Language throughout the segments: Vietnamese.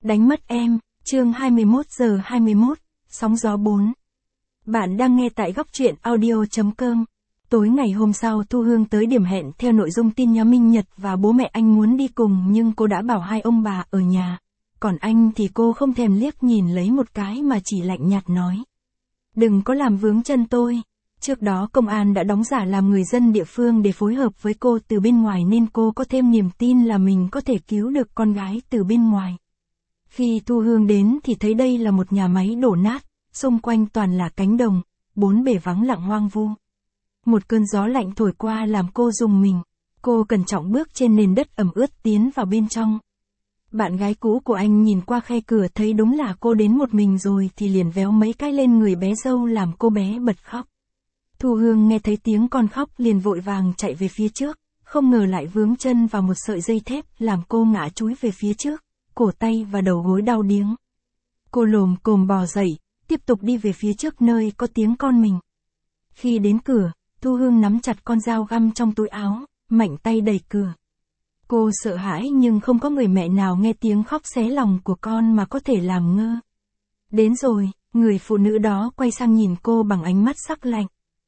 Đánh mất em, chương 21:21, sóng gió 4. Bạn đang nghe tại góc truyện audio.com. Tối ngày hôm sau Thu Hương tới điểm hẹn theo nội dung tin nhắn Minh Nhật và bố mẹ anh muốn đi cùng nhưng cô đã bảo hai ông bà ở nhà. Còn anh thì cô không thèm liếc nhìn lấy một cái mà chỉ lạnh nhạt nói. Đừng có làm vướng chân tôi. Trước đó công an đã đóng giả làm người dân địa phương để phối hợp với cô từ bên ngoài nên cô có thêm niềm tin là mình có thể cứu được con gái từ bên ngoài. Khi Thu Hương đến thì thấy đây là một nhà máy đổ nát, xung quanh toàn là cánh đồng, bốn bề vắng lặng hoang vu. Một cơn gió lạnh thổi qua làm cô rùng mình, cô cẩn trọng bước trên nền đất ẩm ướt tiến vào bên trong. Bạn gái cũ của anh nhìn qua khe cửa thấy đúng là cô đến một mình rồi thì liền véo mấy cái lên người bé dâu làm cô bé bật khóc. Thu Hương nghe thấy tiếng con khóc liền vội vàng chạy về phía trước, không ngờ lại vướng chân vào một sợi dây thép làm cô ngã chúi về phía trước, cổ tay và đầu gối đau điếng. Cô lồm cồm bò dậy, tiếp tục đi về phía trước nơi có tiếng con mình. Khi đến cửa, Thu Hương nắm chặt con dao găm trong túi áo, mạnh tay đẩy cửa. Cô sợ hãi nhưng không có người mẹ nào nghe tiếng khóc xé lòng của con mà có thể làm ngơ. Đến rồi, người phụ nữ đó quay sang nhìn cô bằng ánh mắt sắc lạnh.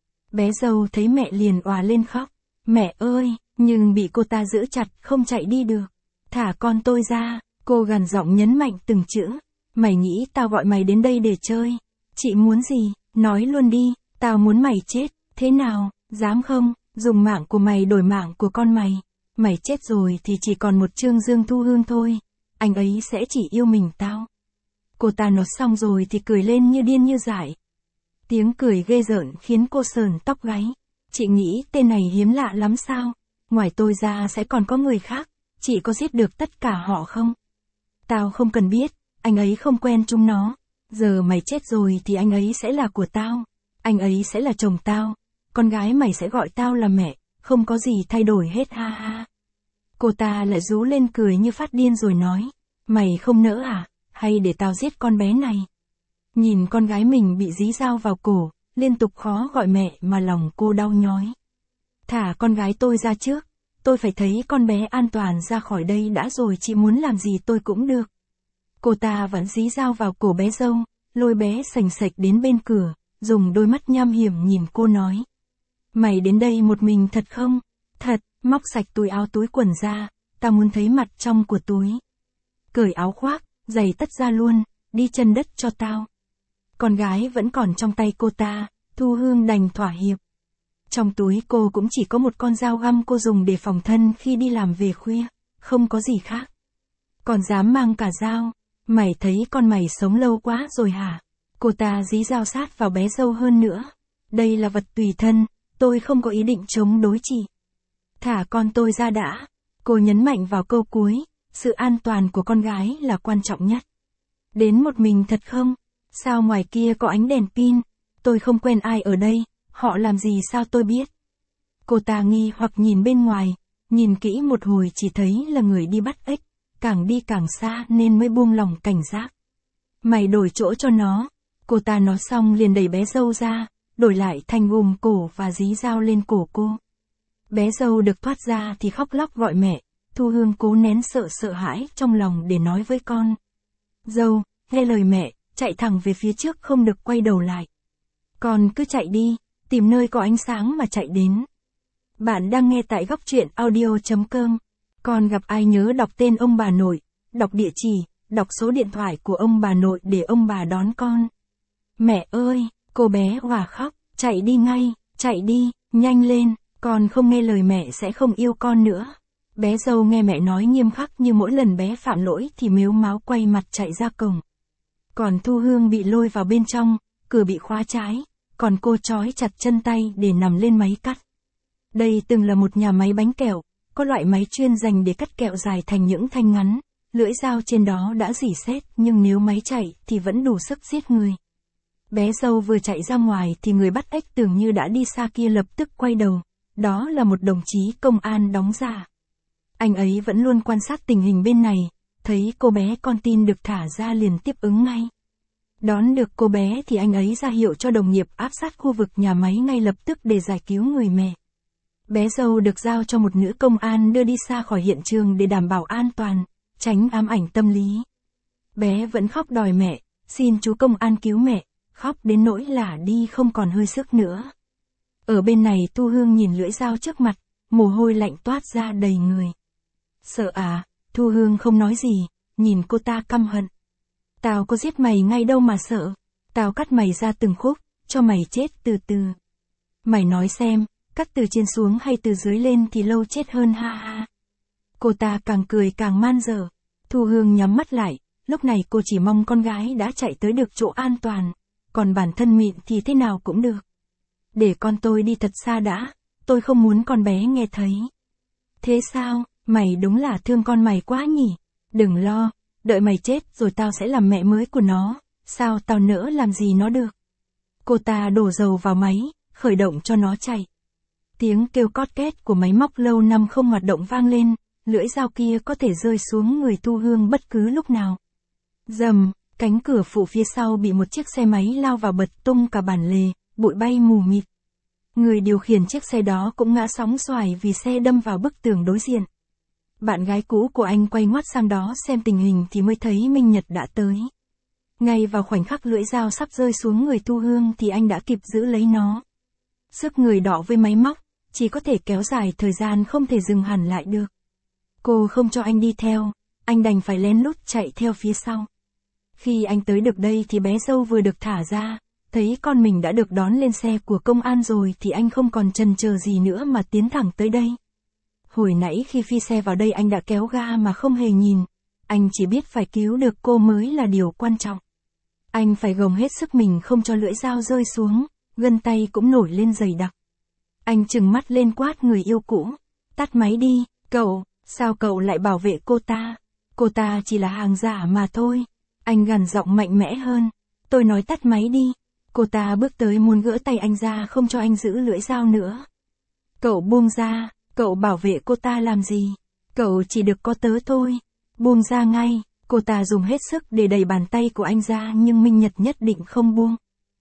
Bé dâu thấy mẹ liền òa lên khóc. Mẹ ơi, nhưng bị cô ta giữ chặt không chạy đi được. Thả con tôi ra, cô gằn giọng nhấn mạnh từng chữ. Mày nghĩ tao gọi mày đến đây để chơi? Chị muốn gì, nói luôn đi, tao muốn mày chết, thế nào, dám không, dùng mạng của mày đổi mạng của con mày. Mày chết rồi thì chỉ còn một Trương Dương Thu Hương thôi, anh ấy sẽ chỉ yêu mình tao. Cô ta nói xong rồi thì cười lên như điên như dại. Tiếng cười ghê rợn khiến cô sờn tóc gáy. Chị nghĩ tên này hiếm lạ lắm sao? Ngoài tôi ra sẽ còn có người khác, chị có giết được tất cả họ không? Tao không cần biết, anh ấy không quen chúng nó. Giờ mày chết rồi thì anh ấy sẽ là của tao. Anh ấy sẽ là chồng tao. Con gái mày sẽ gọi tao là mẹ, không có gì thay đổi hết ha ha. Cô ta lại rú lên cười như phát điên rồi nói. Mày không nỡ à? Hay để tao giết con bé này? Nhìn con gái mình bị dí dao vào cổ, liên tục khó gọi mẹ mà lòng cô đau nhói. Thả con gái tôi ra trước, tôi phải thấy con bé an toàn ra khỏi đây đã rồi chị muốn làm gì tôi cũng được. Cô ta vẫn dí dao vào cổ bé dâu, lôi bé sành sạch đến bên cửa, dùng đôi mắt nham hiểm nhìn cô nói. Mày đến đây một mình thật không? Thật, móc sạch túi áo túi quần ra, tao muốn thấy mặt trong của túi. Cởi áo khoác, giày tất ra luôn, đi chân đất cho tao. Con gái vẫn còn trong tay cô ta, Thu Hương đành thỏa hiệp. Trong túi cô cũng chỉ có một con dao găm cô dùng để phòng thân khi đi làm về khuya, không có gì khác. Còn dám mang cả dao, mày thấy con mày sống lâu quá rồi hả? Cô ta dí dao sát vào bé dâu hơn nữa. Đây là vật tùy thân, tôi không có ý định chống đối chị. Thả con tôi ra đã. Cô nhấn mạnh vào câu cuối, sự an toàn của con gái là quan trọng nhất. Đến một mình thật không? Sao ngoài kia có ánh đèn pin? Tôi không quen ai ở đây, họ làm gì sao tôi biết? Cô ta nghi hoặc nhìn bên ngoài, nhìn kỹ một hồi chỉ thấy là người đi bắt ếch, càng đi càng xa nên mới buông lòng cảnh giác. Mày đổi chỗ cho nó. Cô ta nói xong liền đẩy bé dâu ra, đổi lại thành gùm cổ và dí dao lên cổ cô. Bé dâu được thoát ra thì khóc lóc gọi mẹ, Thu Hương cố nén sợ hãi trong lòng để nói với con. Dâu, nghe lời mẹ, chạy thẳng về phía trước không được quay đầu lại. Con cứ chạy đi, tìm nơi có ánh sáng mà chạy đến. Bạn đang nghe tại góc truyện audio.com. Con gặp ai nhớ đọc tên ông bà nội, đọc địa chỉ, đọc số điện thoại của ông bà nội để ông bà đón con. Mẹ ơi, cô bé òa khóc, chạy đi ngay, chạy đi, nhanh lên, con không nghe lời mẹ sẽ không yêu con nữa. Bé dâu nghe mẹ nói nghiêm khắc như mỗi lần bé phạm lỗi thì mếu máo quay mặt chạy ra cổng. Còn Thu Hương bị lôi vào bên trong, cửa bị khóa trái, còn cô trói chặt chân tay để nằm lên máy cắt. Đây từng là một nhà máy bánh kẹo, có loại máy chuyên dành để cắt kẹo dài thành những thanh ngắn, lưỡi dao trên đó đã rỉ sét nhưng nếu máy chạy thì vẫn đủ sức giết người. Bé dâu vừa chạy ra ngoài thì người bắt ếch tưởng như đã đi xa kia lập tức quay đầu, đó là một đồng chí công an đóng giả. Anh ấy vẫn luôn quan sát tình hình bên này, thấy cô bé con tin được thả ra liền tiếp ứng ngay. Đón được cô bé thì anh ấy ra hiệu cho đồng nghiệp áp sát khu vực nhà máy ngay lập tức để giải cứu người mẹ. Bé dâu được giao cho một nữ công an đưa đi xa khỏi hiện trường để đảm bảo an toàn, tránh ám ảnh tâm lý. Bé vẫn khóc đòi mẹ, xin chú công an cứu mẹ, khóc đến nỗi lả đi không còn hơi sức nữa. Ở bên này Thu Hương nhìn lưỡi dao trước mặt, mồ hôi lạnh toát ra đầy người. Sợ à? Thu Hương không nói gì, nhìn cô ta căm hận. Tao có giết mày ngay đâu mà sợ, tao cắt mày ra từng khúc, cho mày chết từ từ. Mày nói xem, cắt từ trên xuống hay từ dưới lên thì lâu chết hơn ha ha. Cô ta càng cười càng man dợ. Thu Hương nhắm mắt lại, lúc này cô chỉ mong con gái đã chạy tới được chỗ an toàn, còn bản thân mịn thì thế nào cũng được. Để con tôi đi thật xa đã, tôi không muốn con bé nghe thấy. Thế sao, mày đúng là thương con mày quá nhỉ? Đừng lo, đợi mày chết rồi tao sẽ làm mẹ mới của nó, sao tao nỡ làm gì nó được. Cô ta đổ dầu vào máy, khởi động cho nó chạy. Tiếng kêu cót két của máy móc lâu năm không hoạt động vang lên, lưỡi dao kia có thể rơi xuống người Thu Hương bất cứ lúc nào. Rầm, cánh cửa phụ phía sau bị một chiếc xe máy lao vào bật tung cả bản lề, bụi bay mù mịt. Người điều khiển chiếc xe đó cũng ngã sóng xoài vì xe đâm vào bức tường đối diện. Bạn gái cũ của anh quay ngoắt sang đó xem tình hình thì mới thấy Minh Nhật đã tới. Ngay vào khoảnh khắc lưỡi dao sắp rơi xuống người Thu Hương thì anh đã kịp giữ lấy nó. Sức người đọ với máy móc, chỉ có thể kéo dài thời gian không thể dừng hẳn lại được. Cô không cho anh đi theo, anh đành phải lén lút chạy theo phía sau. Khi anh tới được đây thì bé dâu vừa được thả ra, thấy con mình đã được đón lên xe của công an rồi thì anh không còn chần chờ gì nữa mà tiến thẳng tới đây. Hồi nãy khi phi xe vào đây anh đã kéo ga mà không hề nhìn, anh chỉ biết phải cứu được cô mới là điều quan trọng. Anh phải gồng hết sức mình không cho lưỡi dao rơi xuống, gân tay cũng nổi lên dày đặc. Anh trừng mắt lên quát người yêu cũ, tắt máy đi, cậu, sao cậu lại bảo vệ cô ta chỉ là hàng giả mà thôi. Anh gằn giọng mạnh mẽ hơn, tôi nói tắt máy đi. Cô ta bước tới muốn gỡ tay anh ra không cho anh giữ lưỡi dao nữa. Cậu buông ra, cậu bảo vệ cô ta làm gì? Cậu chỉ được có tớ thôi. Buông ra ngay, cô ta dùng hết sức để đẩy bàn tay của anh ra nhưng Minh Nhật nhất định không buông.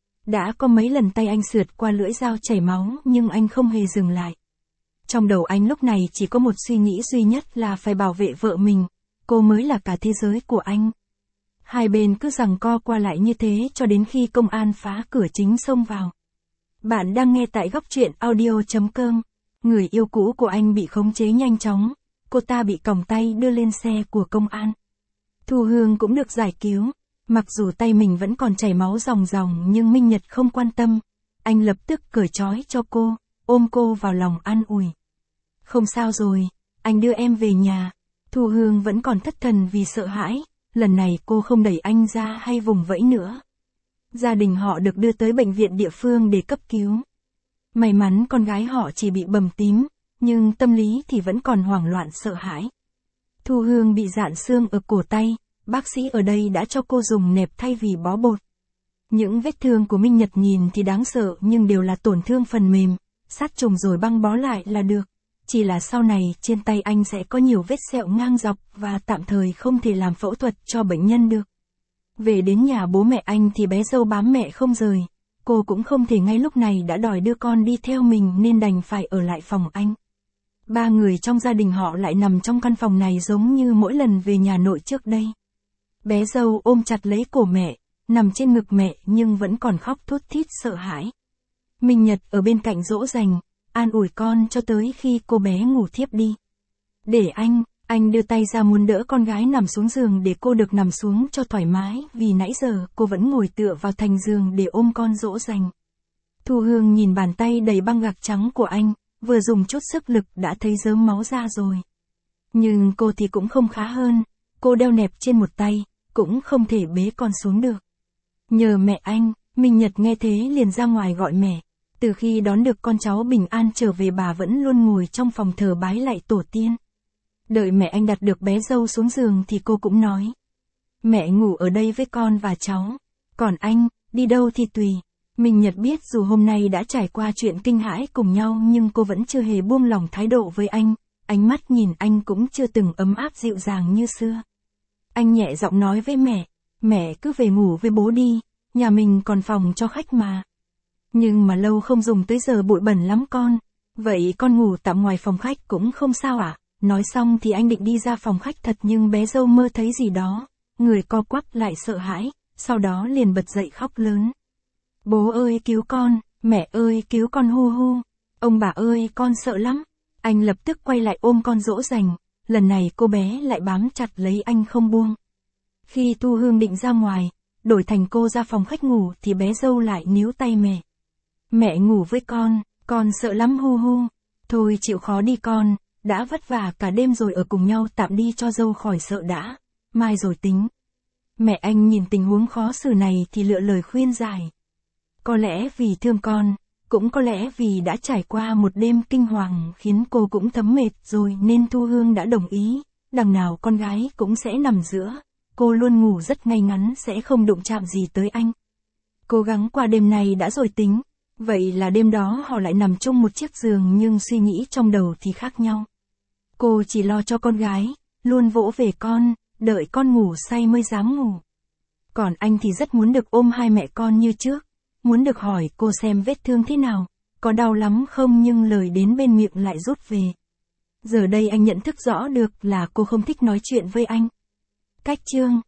Đã có mấy lần tay anh sượt qua lưỡi dao chảy máu nhưng anh không hề dừng lại. Trong đầu anh lúc này chỉ có một suy nghĩ duy nhất là phải bảo vệ vợ mình, cô mới là cả thế giới của anh. Hai bên cứ giằng co qua lại như thế cho đến khi công an phá cửa chính xông vào. Bạn đang nghe tại góc truyện audio.com. Người yêu cũ của anh bị khống chế nhanh chóng, cô ta bị còng tay đưa lên xe của công an. Thu Hương cũng được giải cứu, mặc dù tay mình vẫn còn chảy máu ròng ròng nhưng Minh Nhật không quan tâm. Anh lập tức cởi trói cho cô, ôm cô vào lòng an ủi. Không sao rồi, anh đưa em về nhà. Thu Hương vẫn còn thất thần vì sợ hãi, lần này cô không đẩy anh ra hay vùng vẫy nữa. Gia đình họ được đưa tới bệnh viện địa phương để cấp cứu. May mắn con gái họ chỉ bị bầm tím, nhưng tâm lý thì vẫn còn hoảng loạn sợ hãi. Thu Hương bị rạn xương ở cổ tay, bác sĩ ở đây đã cho cô dùng nẹp thay vì bó bột. Những vết thương của Minh Nhật nhìn thì đáng sợ nhưng đều là tổn thương phần mềm, sát trùng rồi băng bó lại là được. Chỉ là sau này trên tay anh sẽ có nhiều vết sẹo ngang dọc và tạm thời không thể làm phẫu thuật cho bệnh nhân được. Về đến nhà bố mẹ anh thì bé dâu bám mẹ không rời. Cô cũng không thể ngay lúc này đã đòi đưa con đi theo mình nên đành phải ở lại phòng anh. Ba người trong gia đình họ lại nằm trong căn phòng này giống như mỗi lần về nhà nội trước đây. Bé dâu ôm chặt lấy cổ mẹ, nằm trên ngực mẹ nhưng vẫn còn khóc thút thít sợ hãi. Minh Nhật ở bên cạnh dỗ dành, an ủi con cho tới khi cô bé ngủ thiếp đi. Để anh đưa tay ra muốn đỡ con gái nằm xuống giường để cô được nằm xuống cho thoải mái vì nãy giờ cô vẫn ngồi tựa vào thành giường để ôm con dỗ dành. Thu Hương nhìn bàn tay đầy băng gạc trắng của anh, vừa dùng chút sức lực đã thấy rớm máu ra rồi. Nhưng cô thì cũng không khá hơn, cô đeo nẹp trên một tay, cũng không thể bế con xuống được. Nhờ mẹ anh, Minh Nhật nghe thế liền ra ngoài gọi mẹ. Từ khi đón được con cháu bình an trở về bà vẫn luôn ngồi trong phòng thờ bái lạy tổ tiên. Đợi mẹ anh đặt được bé dâu xuống giường thì cô cũng nói. Mẹ ngủ ở đây với con và cháu. Còn anh, đi đâu thì tùy. Minh Nhật biết dù hôm nay đã trải qua chuyện kinh hãi cùng nhau nhưng cô vẫn chưa hề buông lỏng thái độ với anh. Ánh mắt nhìn anh cũng chưa từng ấm áp dịu dàng như xưa. Anh nhẹ giọng nói với mẹ cứ về ngủ với bố đi, nhà mình còn phòng cho khách mà. Nhưng mà lâu không dùng tới giờ bụi bẩn lắm con. Vậy con ngủ tạm ngoài phòng khách cũng không sao à? Nói xong thì anh định đi ra phòng khách thật nhưng bé dâu mơ thấy gì đó. người co quắp lại sợ hãi, sau đó liền bật dậy khóc lớn. Bố ơi cứu con, mẹ ơi cứu con hu hu, ông bà ơi con sợ lắm. Anh lập tức quay lại ôm con dỗ dành, lần này cô bé lại bám chặt lấy anh không buông. Khi Thu Hương định ra ngoài, đổi thành cô ra phòng khách ngủ thì bé dâu lại níu tay mẹ. Mẹ ngủ với con sợ lắm hu hu. Thôi chịu khó đi con, đã vất vả cả đêm rồi ở cùng nhau tạm đi cho dâu khỏi sợ đã, mai rồi tính. Mẹ anh nhìn tình huống khó xử này thì lựa lời khuyên giải. Có lẽ vì thương con, cũng có lẽ vì đã trải qua một đêm kinh hoàng khiến cô cũng thấm mệt rồi nên Thu Hương đã đồng ý, đằng nào con gái cũng sẽ nằm giữa, cô luôn ngủ rất ngay ngắn sẽ không đụng chạm gì tới anh. Cố gắng qua đêm này đã rồi tính, vậy là đêm đó họ lại nằm chung một chiếc giường nhưng suy nghĩ trong đầu thì khác nhau. Cô chỉ lo cho con gái, luôn vỗ về con, đợi con ngủ say mới dám ngủ. Còn anh thì rất muốn được ôm hai mẹ con như trước, muốn được hỏi cô xem vết thương thế nào, có đau lắm không nhưng lời đến bên miệng lại rút về. Giờ đây anh nhận thức rõ được là cô không thích nói chuyện với anh. Cách chương